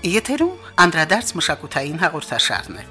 Եթերում անդրադարձ մշակութային հաղորդաշարն է։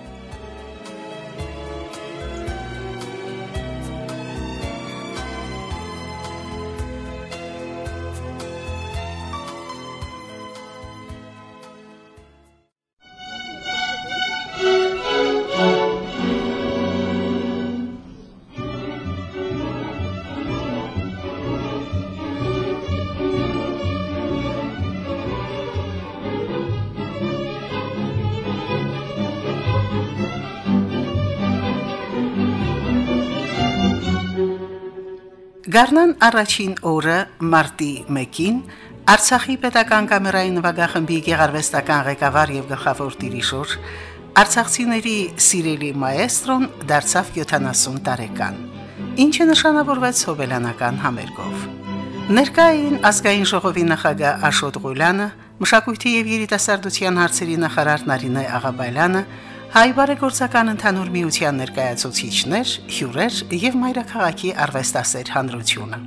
Գարնան առաջին օրը մարտի 1-ին Արցախի պետական կամերայի նվագախմբի գեղարվեստական ղեկավար եւ գլխավոր դիրիժոր արցախցիների սիրելի մաեստրոն դարձավ 70 տարեկան, ինչը նշանավորվեց հոբելյանական համերգով։ Ներկային ազգային ժողովի նախագահ Աշոտ Ղուլյանը, մշակույթի եւ երիտասարդության հարցերի նախարար Նարինե Աղաբալյանը, հայ բարեգործական ընդհանուր միության ներկայացուցիչներ, հյուրեր եւ մայրաքաղաքի արվեստասեր հանրությունը։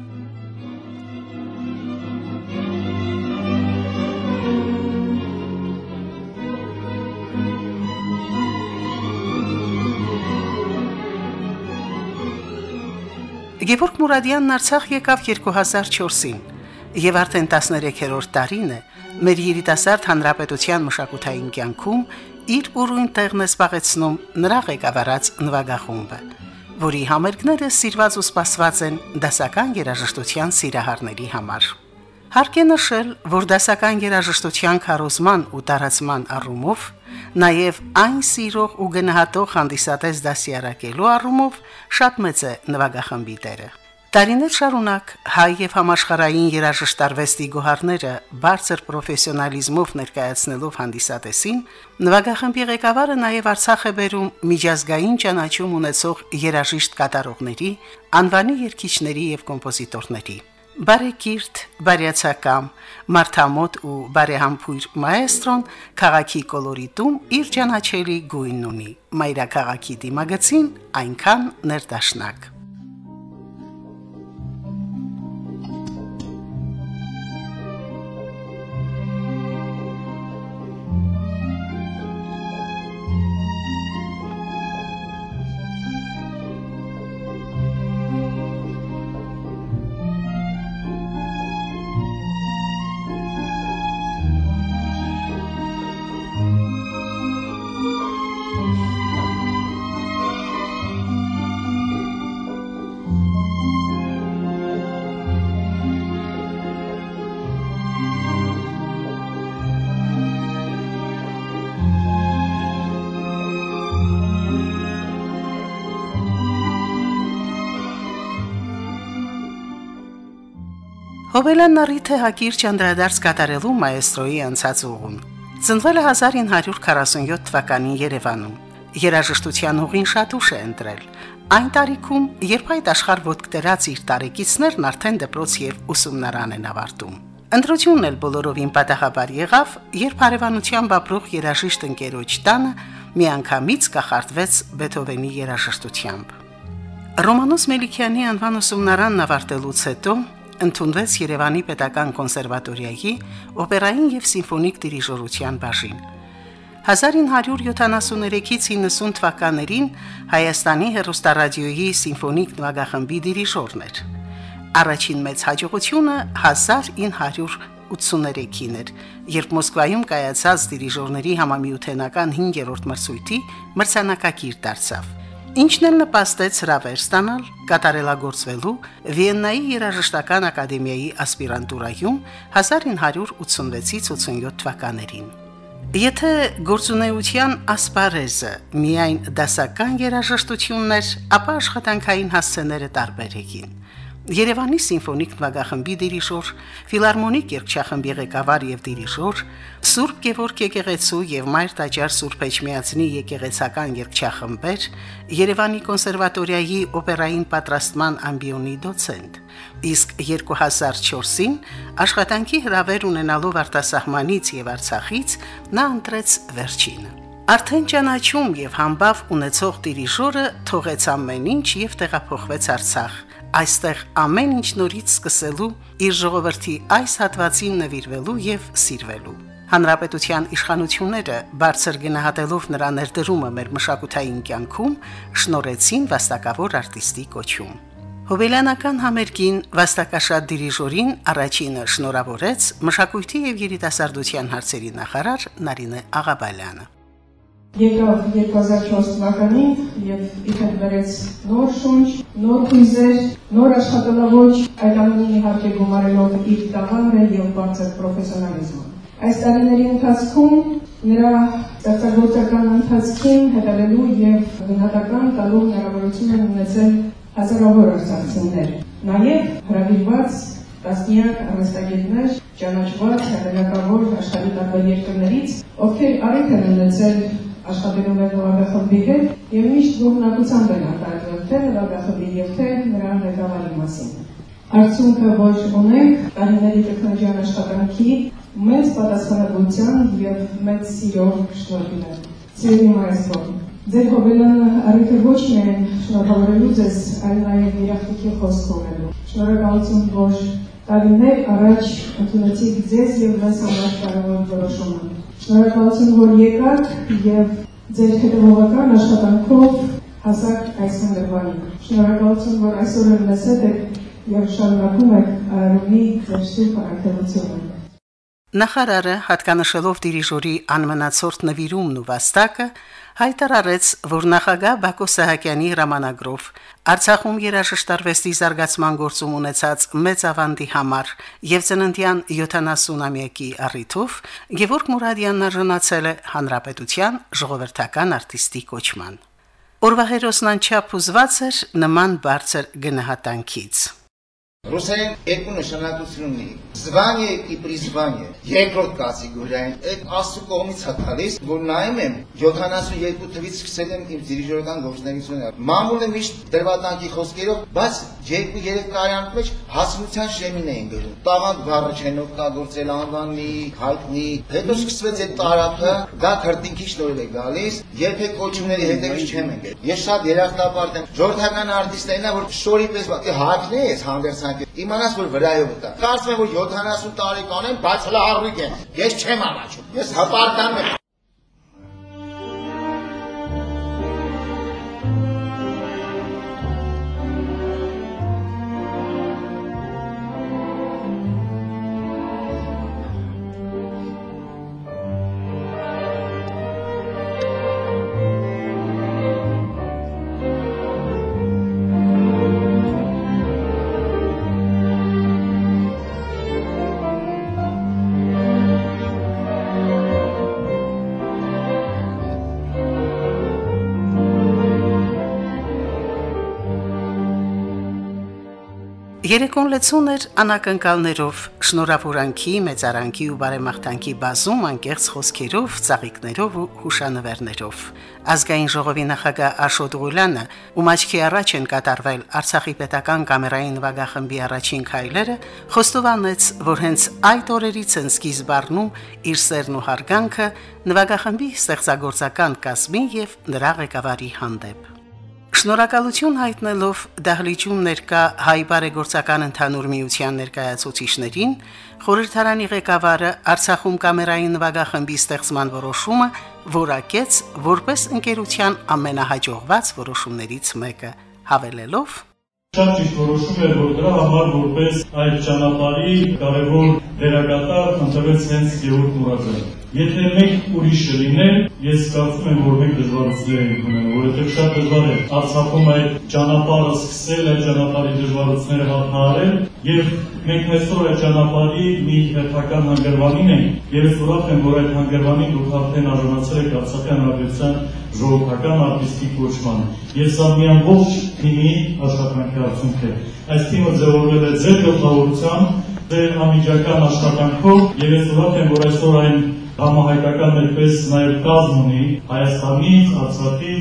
Գևորգ Մուրադյանն Արցախ եկավ 2004-ին եւ արդեն 13-րդ տարին է մեր երիտասարդ հանրապետության մշակութային կյանքում իր ուրույն տեղն է զբաղեցնում նրա ղեկավարած նվագախումբը, որի համերգները սիրված ու սպասված են դասական երաժշտության սիրահարների համար։ Հարկ է նշել, որ դասական երաժշտության քարոզման ու տարածման առումով, նաև այն սիրող ու գնահատող հանդիսատես դասյարակելու առումով շատ մեծ է նվագախմբի դերը։ Տարիներ շարունակ հայ եւ համաշխարհային երաժշտարվեստի գոհարները բարձր պրոֆեսիոնալիզմով ներկայացնելով հանդիսատեսին, նվագախմբի ղեկավարը նաև Արցախ է բերում միջազգային ճանաչում ունեցող երաժիշտ կատարողների, անվանի երգիչների եւ կոմպոզիտորների։ Բարեկիրթ, բարյացակամ, մարդամոտ ու բարեհամբույր մաեստրոն քաղաքի կոլորիտում իր ճանաչելի գույնն ունի, մայրաքաղաքի դիմագծին այնքան ներդաշնակ։ Հոբելյանն առիթ է հակիրճ անդրադարձ կատարելու մաեստրոյի անցած ուղուն։ Ծնվել է 1947 թվականին Երևանում։ Երաժշտության ուղին շատ ուշ է ընտրել։ Այն տարիքում, երբ այդ աշխարհ ոտք դրած իր տարեկիցներն արդեն դպրոց եւ ուսումնարան են ավարտում։ Ընտրությունն էլ բոլորովին պատահաբար եղավ, երբ հարևանությամբ ապրող երաժիշտ ընկերոջ տանը միանգամից կախարդվեց Բեթհովենի երաժշտությամբ։ Ռոմանոս Մելիքյանի անվան ուսումնարանն ավարտելուց հետո ընդունվեց Երևանի պետական կոնսերվատորիայի օպերային եւ սիմֆոնիկ դիրիժորության բաժին։ 1973-ից 90 թվականներին Հայաստանի հեռուստարադիոյի սիմֆոնիկ նվագախմբի դիրիժորն էր։ Առաջին մեծ հաջողությունը 1983-ին էր, երբ Մոսկվայում կայացած դիրիժորների համամիութենական 5-րդ մրցույթի մրցանակակիր դարձավ, ինչն էլ նպաստեց հրավեր ստանալ կատարելագործվելու Վիեննայի երաժշտական ակադեմիայի ասպիրանտուրայում 1986-87 թվականներին։ Եթե գործունեության ասպարեզը միայն դասական երաժշտությունն էր, ապա աշխատանքային հասցեները տարբեր էին։ Երևանի սիմֆոնիկ նվագախմբի դիրիժոր, ֆիլհարմոնիկ երգչախմբի ղեկավար եւ դիրիժոր, Սուրբ Գևորգ եկեղեցու եւ Մայր Տաճար Սուրբ Էջմիածնի եկեղեցական երգչախմբեր, Երևանի կոնսերվատորիայի օպերային պատրաստման ամբիոնի դոցենտ։ Իսկ 2004-ին աշխատանքի հրավեր ունենալով արտասահմանից եւ Արցախից նա ընտրեց վերջինը։ Արդեն ճանաչում եւ համբավ ունեցող դիրիժորը թողեց ամեն ինչ եւ տեղափոխվեց Արցախ, այստեղ ամեն ինչ նորից սկսելու, իր ժողովրդի այս հատվածին նվիրվելու եւ սիրվելու։ Հանրապետության իշխանությունները բարձր գնահատելով նրա ներդրումը մեր մշակութային կյանքում շնորհեցին վաստակավոր արտիստի կոչում։ Հոբելյանական համերգին վաստակաշատ դիրիժորին առաջինը շնորհավորեց մշակույթի եւ երիտասարդության հարցերի նախարար Նարինե Աղաբալյանը։ Եկավ 2004 թվականին եւ իհետ բերեց նոր շունչ, նոր հույզեր, նոր աշխատանքավոր, այդ ամենին իհարկե գումարելով իր տաղանդը եւ բարձր պրոֆեսիոնալիզմը։ Այս տարիների ընթացքում նրա ստեղծագործական ընթացքին հետևելու եւ գնահատական տալու հնարավորություն են ունեցել հազարավոր արտադրություններ, նաեւ հրավիրված տասնյակ արվեստագետներ, ճանաչված հեղինակավոր աշխարհի տարբեր երկրներից, ովքեր առիթ են ունեցել աշխատելու մեր նվագախմբի հետ եւ միշտ գոհնակությամբ են արտահայտել թե նվագախմբի եւ թե նրա ղեկավարի մասին։ Արդյունքը, որ ունենք տարիների տեխնոլոգիական աշխատանքի մեծ պատասխանատվության եւ մեծ սիրով շնորհիվ է։ Սիրելի մայրսպոր, ձեր Հոբելյանը առիթ է ոչ միայն շնորհավորելու ձեզ, այլ նաեւ երախտիկի խոսք ունելու։ Շնորհակալություն, որ տարիներ առաջ ընդունեցիք ձեզ եւ մեզ համար կարևոր որոշումը։ Շնորհակալություն, որ եկաք եւ ձեր հետևողական աշխատանքով հասաք այս հանդիպանին։ Շնորհակալություն, որ այսօր էլ մեզ հետ եք եւ շարունակում եք արարումի ձեր սուրբ առաքելությունը։ Նախարարը հատկանշելով դիրիժորի անմնացորդ նվիրումն ու վաստակը հայտարարեց, որ նախագահ Բակո Սահակյանի հրամանագրով Արցախում երաժշտ արվեստի զարգացման գործում ունեցած մեծ ավանդի համար եւ ծննդյան 70-ամյակի առիթով Գևորգ Մուրադյանն արժանացել է հանրապետության ժողովրդական արտիստի կոչման։ Օրվա հերոսն անչափ հուզված էր նման բարձր գնահատանքից։ Ռուսերեն երկու նշանակություն ունի. Звание и призвание։ Երկրորդ կատեգորիան այդ աստծո կողմից է տալիս, որ նայում եմ 72 թվից սկսել եմ իմ դիրիժորական գործունեությունը։ Մամուլը միշտ դրվատանքի խոսքերով, բայց 2-3 տարի մեջ հասունության շեմին էին գրում։ Տաղանդ բառը չեն օգտագործել անվանի, հայտնի։ Հետո սկսվեց այդ տարափը, դա քրտինքի շնորհիվ է գալիս, երբեք կոչումների հետևից չեմ եկել։ Ես շատ երախտապարտ եմ։ Ժողովրդական արտիստերն է, որ շորի պես հակն է այս հանդերձանք իմանաս որ վրայով է։ Կարծում եմ որ 70 տարեկան եմ, բայց հլա առույգ եմ։ Ես չեմ ամաչում։ Ես հպարտանում եմ։ Երեկոն լեցուն էր անակնկալներով, շնորհավորանքի, մեծարանքի ու բարեմաղթանքի բազում անկեղծ խոսքերով, ծաղիկներով ու հուշանվերներով։ Ազգային ժողովի նախագահ Աշոտ Ղուլյանը, ում աչքի առաջ են կատարվել Արցախի պետական կամերային նվագախմբի առաջին քայլերը, խոստովանեց, որ հենց այդ օրերից են սկիզբ առնում իր սերն ու հարգանքը նվագախմբի ստեղծագործական կազմին եւ նրա ղեկավարի հանդեպ։ Շնորհակալություն հայտնելով դահլիճում ներկա հայ բարեգործական ընդհանուր միության ներկայացուցիչներին, խորհրդարանի ղեկավարը Արցախում կամերային նվագախմբի ստեղծման որոշումը որակեց որպես ընկերության ամենահաջողված որոշումներից մեկը, հավելելով. Շատ ճիշտ որոշում էր, որ դրա համար որպես այդ ճանապարհի կարևոր դերակատար ընտրվեց հենց Գևորգ Մուրադյանը։ Եթե մեկ ուրիշը լիներ, ես կարծում եմ, որ մենք դժվարություններ ենք ունենում, որովհետև շատ դժվար է Արցախում այդ ճանապարհը սկսել, այդ ճանապարհի դժվարությունները հաղթահարել, եւ մենք այսօր այդ ճանապարհի մի հերթական հանգրվանին ենք, եւ ես ուրախ եմ, որ այդ հանգրվանին դուք արդեն արժանացել եք Արցախի հանրապետության ժողովրդական արտիստի կոչման։ Եվ սա մի ամբողջ թիմի աշխատանքի արդյունք է։ Այս թիմը ձևավորվել է ձեր գլխավորությամբ, ձեր անմիջական աշխատանքով, եւ ես ուրախ եմ, որ այսօր այն համահայկական ներպես նաև կազմ ունի Հայաստանից, Արցախից,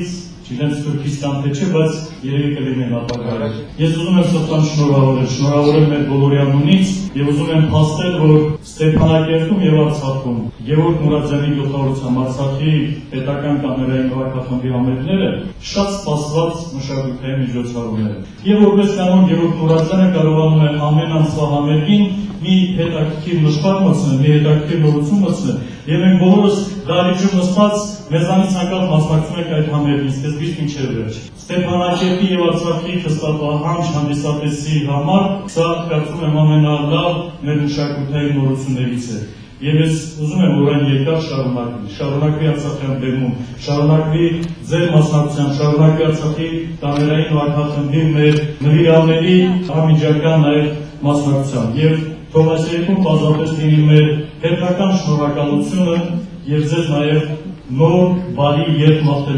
Չգիտեմ Թուրքիստան թե չէ, բայց երևի կլինեն ապագայում։ Ես ուզում եմ սրտան շնորհավորել մեր բոլորի անունից եւ ուզում եմ փաստել, որ Ստեփանակերտում եւ Արցախում Գևորգ Մուրադյանի 700-ամ Արցախի պետական կամերային նվագախմբի համերգները շատ սպասված մշակութային միջոցառումներ են։ Եվ որպես կանոն Գևորգ Մուրադյանը կարողանում է ամեն ամսվա համերգին մի հետաքրքիր նշված մտցնել, մի հետաքրքիր նորություն մտցնել, եւ մենք բոլորս դահլիճում նստած մեզանից անկախ մասնակցում ենք այդ համերգին, սկզբից մինչև վերջ։ Ստեփանակերտի եւ Արցախի քստապահանջ հանդիսատեսի համար սա կարծում եմ ամենալավ մեր մշակութային նորություններից է։ Եվ ես ուզում եմ, որ այն երկար շարունակվի Արցախյան բեմում, շարունակվի ձեր մասնակցությամբ, շարունակվի Արցախի կամերային նվագախմբի մեր նվիրալների անմիջական նաև մասնակցությամբ։ Եվ թող այս երկում պարզապես լինի մեր հերթական շնորհակալությունը եւ ձեզ նաեւ նոր բարի երթ մաղթելու։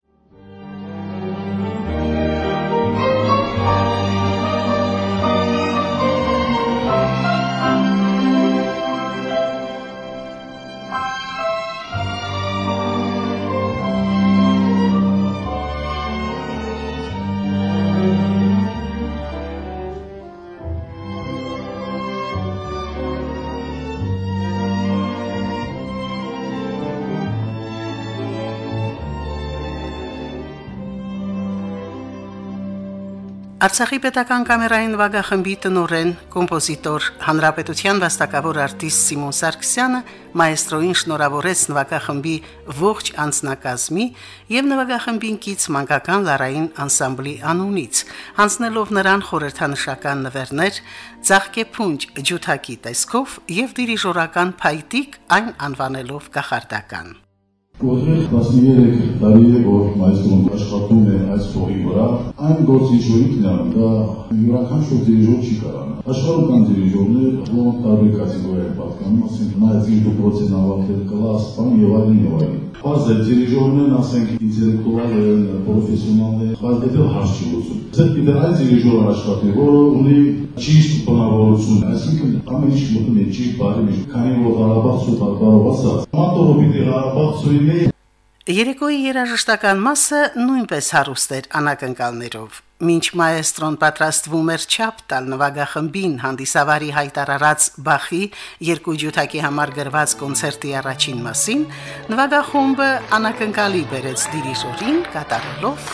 Արցախի պետական կամերային նվագախմբի տնօրեն, կոմպոզիտոր, հանրապետության վաստակավոր արտիստ Սիմոն Սարգսյանը մայեստրոին շնորհավորեց նվագախմբի ողջ անձնակազմի եւ նվագախմբին կից մանկական լարային անսամբլի անունից, հանձնելով նրան խորհրդանշական նվերներ, ծաղկեփունջ ջութակի տեսքով եւ դիրիժորական փայտիկ այն անվանելով կախարդական։ Որտեղ 13 տարի է, որ մայիստրոն աշխատում է այս փողի վրա, այն գործի շուրջ դա յուրաքանչյուր դիրիժոր չի կարողանա։ Աշխարհում կան դիրիժորներ, որոնք տարբեր կատեգորիա են պատկանում, ասենք նայած իր դպրոցն ավարտել կլաս, բան եւ այլն եւ այլն։ Բարձ է դիրիժորներն, ասենք ինտելեկտուալ են, պրոֆեսիոնալ են, բայց դա հարց չի լուծում։ Ձեր դեր այս դիրիժորը աշխատի, որը ունի ճիշտ բնավորություն, այսինքն ամեն ինչ մտնում է ճիշտ բարի, քանի որ Ղարաբաղցու կարող ասած, մատորը պիտի Ղարաբաղցու Երեկոյի երաժշտական մասը նույնպես հարուստ էր անակնկալներով։ Մինչ մայեստրոն պատրաստվում էր չափ տալ նվագախմբին հանդիսավարի հայտարարած Բախի երկու ջութակի համար գրված կոնցերտի առաջին մասին, նվագախումբը անակնկալի բերեց դիրիժորին կատարելով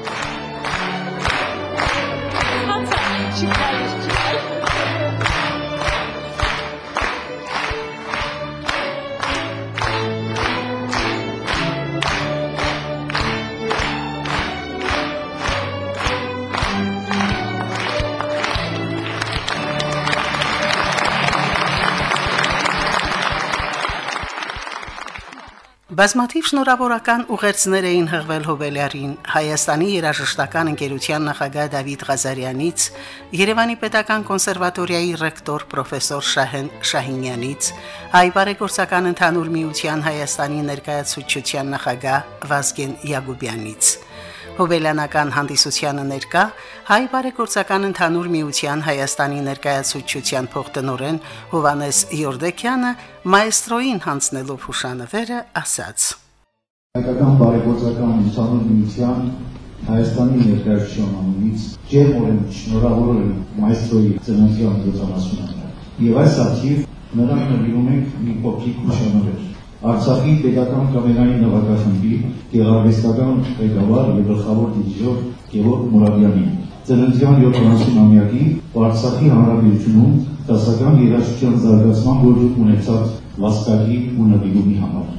Բազմաթիվ շնորհավորական ուղերձներ էին հղվել Հոբելյարին, Հայաստանի երաժշտական ընկերության նախագահ Դավիթ Ղազարյանից, Երևանի պետական կոնսերվատորիայի ռեկտոր պրոֆեսոր Շահեն Շահինյանից, Հայ բարեգործական ընդհանուր միության Հայաստանի ներկայացուցչության նախագահ Վազգեն Յակոբյանից։ Հոբելյանական հանդիսությանը ներկա Հայ բարեգործական ընդհանուր միության Հայաստանի ներկայացուցչության փոխտնօրեն Հովանես Յորդեքյանը մայեստրոին հանձնելով հուշանվերը ասաց. Հայկական բարեգործական ընդհանուր միության Հայաստանի ներկայացության անունից ջերմորեն շնորհավորել եմ մայեստրոյի ծննդյան 70-ը եւ այս արդիվ նրան նվիրում ենք մի փոքրիկ հուշանվեր։ Արցախի պետական կամերային նվագախմբի գեղարվեստական ղեկավար եւ գլխավոր դիրիժոր Գևորգ Մուրադյանին ծննդյան 70-ամյակի Արցախի հանրապետությունում դասական երաժշտության զարգացման գործում ունեցած վաստակի ու նվիրումի համար։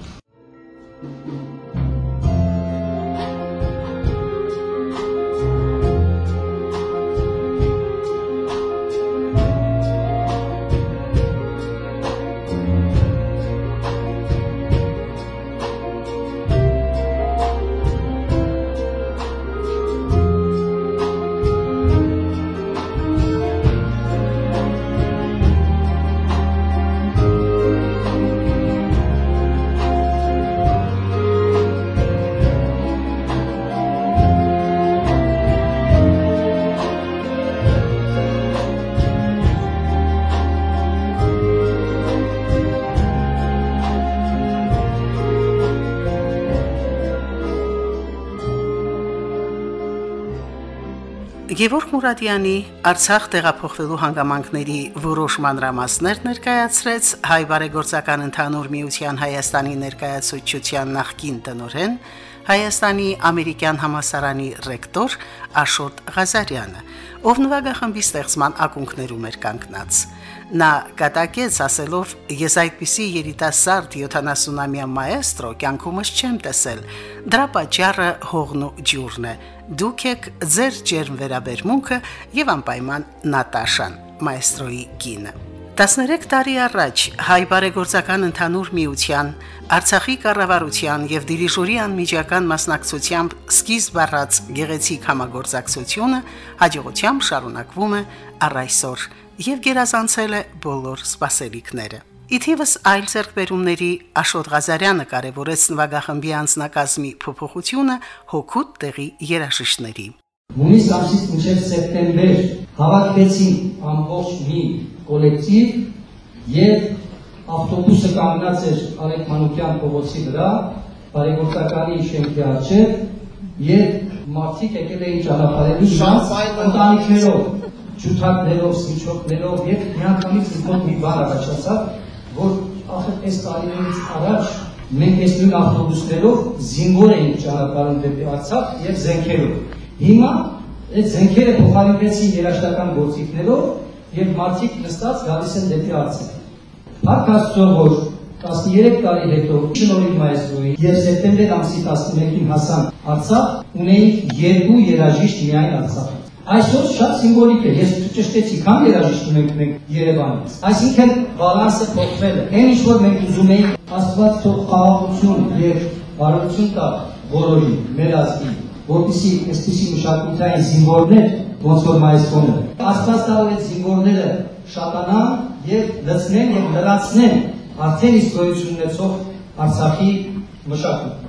Գևորգ Մուրադյանի Արցախ տեղափոխվելու հանգամանքների որոշ մանրամասներ ներկայացրեց հայ բարեգործական ընդհանուր միության Հայաստանի ներկայացուցչության նախկին տնօրեն Հայաստանի ամերիկյան համալսարանի ռեկտոր Աշոտ Ղազարյանը, ով նվագախմբի ստեղծման ակունքներում էր կանգնած։ Նա կատակեց ասելով. «Ես այդպիսի երիտասարդ 70-ամյա մայեստրո կյանքումս չեմ տեսել։ Դրա պատճառը հողն ու ջուրն է։ Դուք եք ձեր ջերմ վերաբերմունքը եւ անպայման Նատաշան, մայեստրոյի կինը»։ 13 տարի առաջ հայ բարեգործական ընդհանուր միության Արցախի կառավարության եւ դիրիժորի անմիջական մասնակցությամբ սկիզբ առած գեղեցիկ համագործակցությունը հաջողությամբ շարունակվում է առ այսօր եւ գերազանցել է բոլոր սպասելիքները։ Իթիվս այլ ձեռքբերումների Աշոտ Ղազարյանը կարևորեց նվագախմբի անձնակազմի փոփոխությունը հոգուտ տեղի երաժիշտների։ Հունիս ամսից մինչև սեպտեմբեր հավաքվեցին ամբողջ մի կոլեկտիվ եւ ավտոբուսը կանգնած էր Արեգ Մանուկյան փողոցի վրա, բարեգործականի շենքի առջև եւ մարդիկ եկել էին ճանապարհելու ընտանիքներով, ջութակներով, սիչոկներով եւ միանգամից ինքնոտ մի բան առաջացավ, որ ախր այս տարիներից առաջ մենք այս նույն ավտոբուսներով զինվոր էինք ճանապարհում դեպի Արցախ եւ զենքերով։ Հիմա այդ զենքերը փոխարինվեցին երաշտական գործիքներով եւ մարդիկ նստած գալիս են դեպի Արցախ։ Փառք Աստծո, որ 13 տարի հետո շնորհիվ մայիստրոյի եւ սեպտեմբեր ամսի 11-ին հասան Արցախ, ունեին 2 երաժիշտ միայն Արցախից։ Այսօր շատ սիմվոլիկ է, ես ճշտեցի, քան երաժիշտ ունենք մենք Երևանից։ Այսինքն բալանսը փոխվել է։ Այն ինչ որ մենք ուզում էինք, Աստված թող խաղաղություն եւ բարություն տա բոլորին, մեր ազգին, որպեսզի այսպիսի մշակութային զինվորներ, ոնց որ մայիստրոն է, Աստված տա այդ զինվորները շատանան եւ լցնեն եւ լրացնեն արդեն իսկ գոյություն ունեցող Արցախի մշակույթը։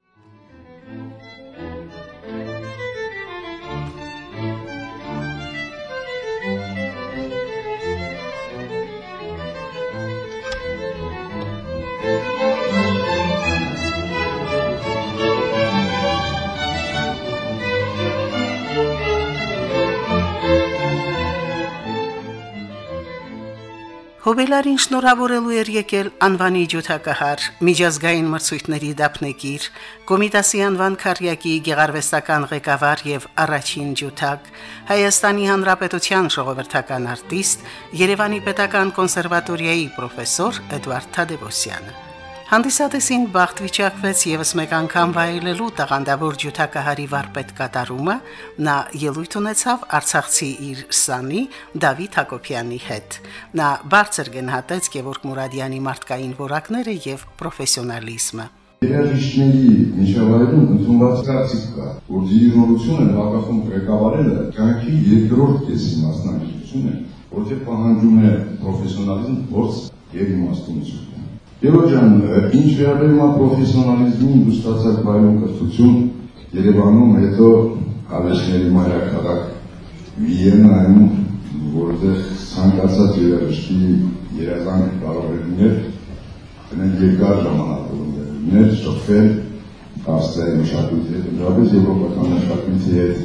Հոբելարին շնորհավորելու էր եկել անվանի ջութակահար, միջազգային մրցույթների դափնեկիր, Կոմիտասի անվան քարյակի գեղարվեստական ղեկավար եւ առաջին ջութակ, Հայաստանի Հանրապետության ժողովրդական արտիստ, Երևանի Պետական կոնսերվատորիայի պրոֆեսոր Էդվարդ Թադևոսյանը։ Հանդիսատեսին բախտ վիճակվեց եւս մեկ անգամ վայելելու տաղանդավոր ջութակահարի վարպետ կատարումը, նա ելույթ ունեցավ արցախցի իր սանի Դավիթ Հակոբյանի հետ։ Նա բարձր գնահատեց Գևորգ Մուրադյանի մարդկային որակները եւ պրոֆեսիոնալիզմը։ Երաժիշտների միջավայրում ընդունված կարծիք կա, որ դիրիժորությունը հակախումբ ղեկավարելը կյանքի երկրորդ կեսի մասնագիտություն է, որտեղ պահանջում է պրոֆեսիոնալիզմ, փորձ եւ իմաստունություն։ Գևորգյան, ինչ վերաբերում է պրոֆեսիոնալիզմին, դու ստացած վայրում կրթություն Երևանում, հետո Արեշների մայրաքաղաք Վիեննայում, որտեղ ցանկացած երաժշտի երազանք կարող է լինել, դրանք երկար ժամանակներ շփվել Ավստրիայի մշակույթի հետ, ընդհանրապես եվրոպական մշակույթի հետ,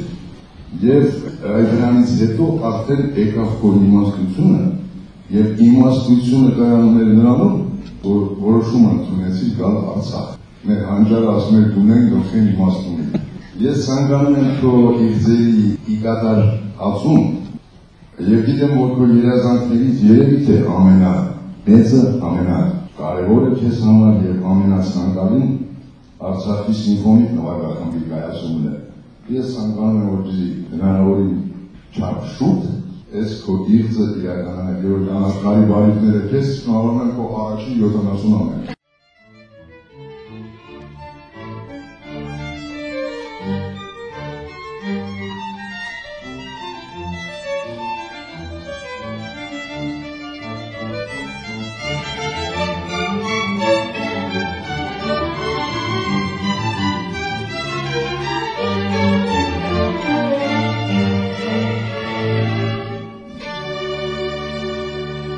եւ դրանից հետո արդեն եկավ քո իմաստությունը, եւ իմաստությունը կայանում էր նրանում, որ որոշում ընդունեցի գալ Արցախ։ Մեր հանճարը ասում էր դունեն գլխին իմաստունի։ Ես ցանկանում եմ քո իղձերի իգադար ածում եւ գիտեմ, որ քո երազանքներից երևի թե ամենամեծը, ամենակարևորը քեզ համար եւ ամենացանկալին Արցախի սիմֆոնիկ նվագախմբի կայացումն է։ Ես ցանկանում եմ, որպեսզի հնարավորին չափ շուտ այս քո իղձը իրականանա, որ անասկարի բարիքները քեզ շնորհում են քո առաջին 70 ամեն։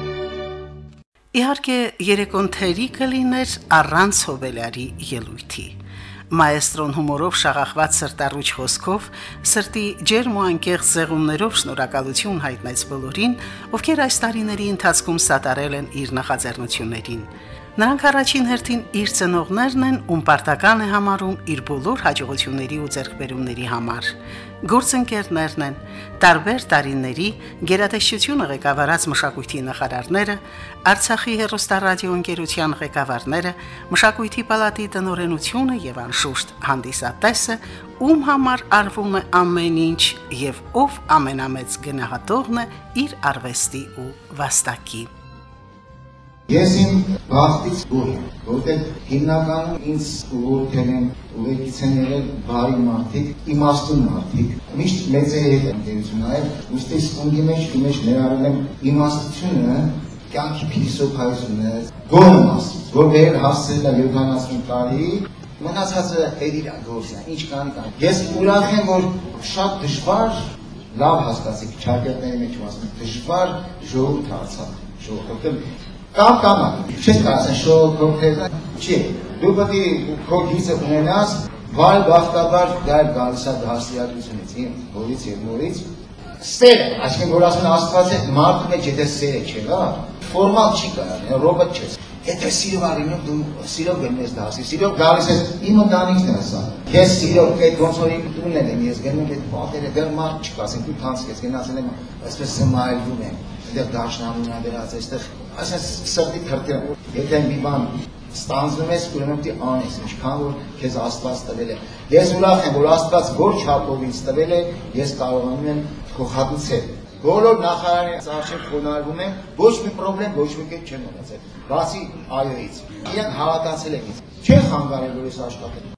Իհարկե երեկոն թերի կլիներ առանց Հոբելյարի ելույթի։ Մայեստրոն հումորով շաղախված սրտառուչ խոսքով, սրտի ջերմ ու անկեղծ զեղումներով շնորհակալություն հայտնեց բոլորին, ովքեր այս տարիների ընթացքում սատարել են իր նախաձեռնություններին։ Նրանք առաջին հերթին իր ծնողներն են, ում պարտական է համարում իր բոլոր հաջողությունների ու ձեռքբերումների համար։ Գործընկերներն են, տարբեր տարիների գերատեսչությունը ղեկավարած մշակույթի նախարարները, Արցախի հեռուստառադիո ընկերության ղեկավարները, մշակույթի պալատի տնօրենությունը եւ անշուշտ հանդիսատեսը, ում համար արվում է ամեն ինչ եւ ով ամենամեծ գնահատողն է իր արվեստի ու վաստակի։ Ես իմ բախտից գոհ եմ, որտեղ հիմնականում ինձ ուղղորդել են ուղեկից են եղել բարի մարդիկ, իմաստուն մարդիկ, միշտ մեծերի հետ եմ դերություն արել, ուստի ստունգի մեջ ներառել եմ իմաստությունը, կյանքի փիլիսոփայությունը, գոհ եմ Աստծուց, որ վեր հասցրել է 70 տարի, մնացածը իր գործն է, ինչ կան։ Ես ուրախ եմ, որ շատ դժվար, լավ հասկացիք, չարքերների մեջ ասում, դժվար ժողովուրդ Արցախ, ժողովուրդ Կամ, չես կարասեն շողոքորդերն, չի, դու պետք է քո գիծը ունենաս, վայ բախտաբար դա գալիս է դասյատությունից, իմ հորից եւ մորից, սերը, այսինքն որ ասում են Աստված է մարդու մեջ եթե սերը չեղա, ֆորմալ չի կարող, ռոբոտ չես։ Եթե սիրով արինում դու սիրով գնում ես դասի, սիրով գալիս ես իմ ընտանիքն է սա։ Ես սիրով այդ ոնց որ իմ տունն եմ, ես գնում եմ այդ պատերը, դեռ մարդ չկա, ասենք դու թանց ես գնացել եմ, այսպես զմայլվում եմ, այդտեղ դաշնամուն ա դրած, այստեղ այսպես սրտի թրթիռ։ Եթե մի բան ստանձնում ես, ուրեմն պետք է անես, ինչքան որ քեզ Աստված տվել է։ Ես ուրախ եմ, որ Աստված որ չափով ինձ տվել է, ես կարողանում եմ փոխհատուցել։ Բոլոր նախարարների արժեք խոնարհվում են, ոչ մի խնդրեմ, ոչ մի կետ չեն ունեցել։ Բացի այոից։ Իրենք հավատացել են ինձ։ Չեն խանգարել, որ ես աշխատեմ։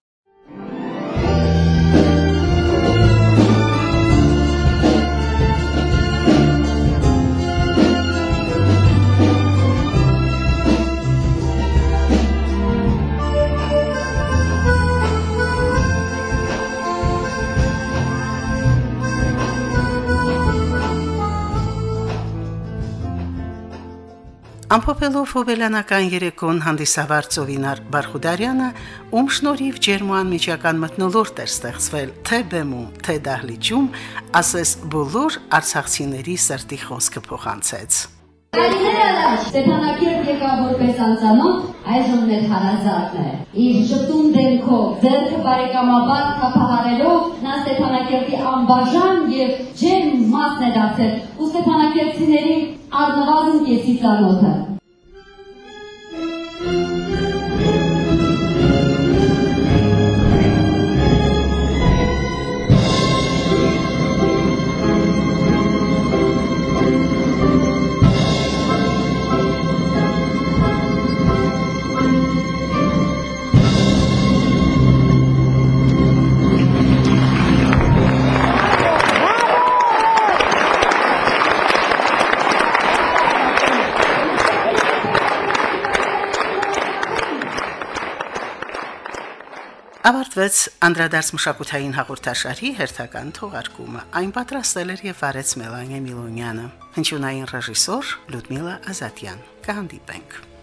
Ամփոփելով հոբելյանական երեկոն հանդիսավար Ծովինար Բարխուդարյանը, ում շնորհիվ ջերման միջական մթնոլորտ էր ստեղծվել թե բեմում, թե դահլիճում, ասես բոլոր արցախցիների սրտի խոսքը փոխանցեց։ Տարիներ առաջ Ստեփանակերտ եկավ որպես անծանոթ, այժմ մեր հարազատն է։ Իր շտուն դեմքով, ձեռքը բարեկամաբար թափահարելով, նա Ստեփանակերտի անբաժան եւ ջերմ մասն է դարձել ու ստեփանակերտցիների առնվազն կեսի ծանոթը։ Ավարտվեց անդրադարձ մշակութային հաղորդաշարի հերթական թողարկումը։ Այն պատրաստել էր եւ վարեց Մելանե Միլոնյանը։ Հնչյունային ռեժիսոր Լյուդմիլա Ազատյան։ Կհանդիպենք։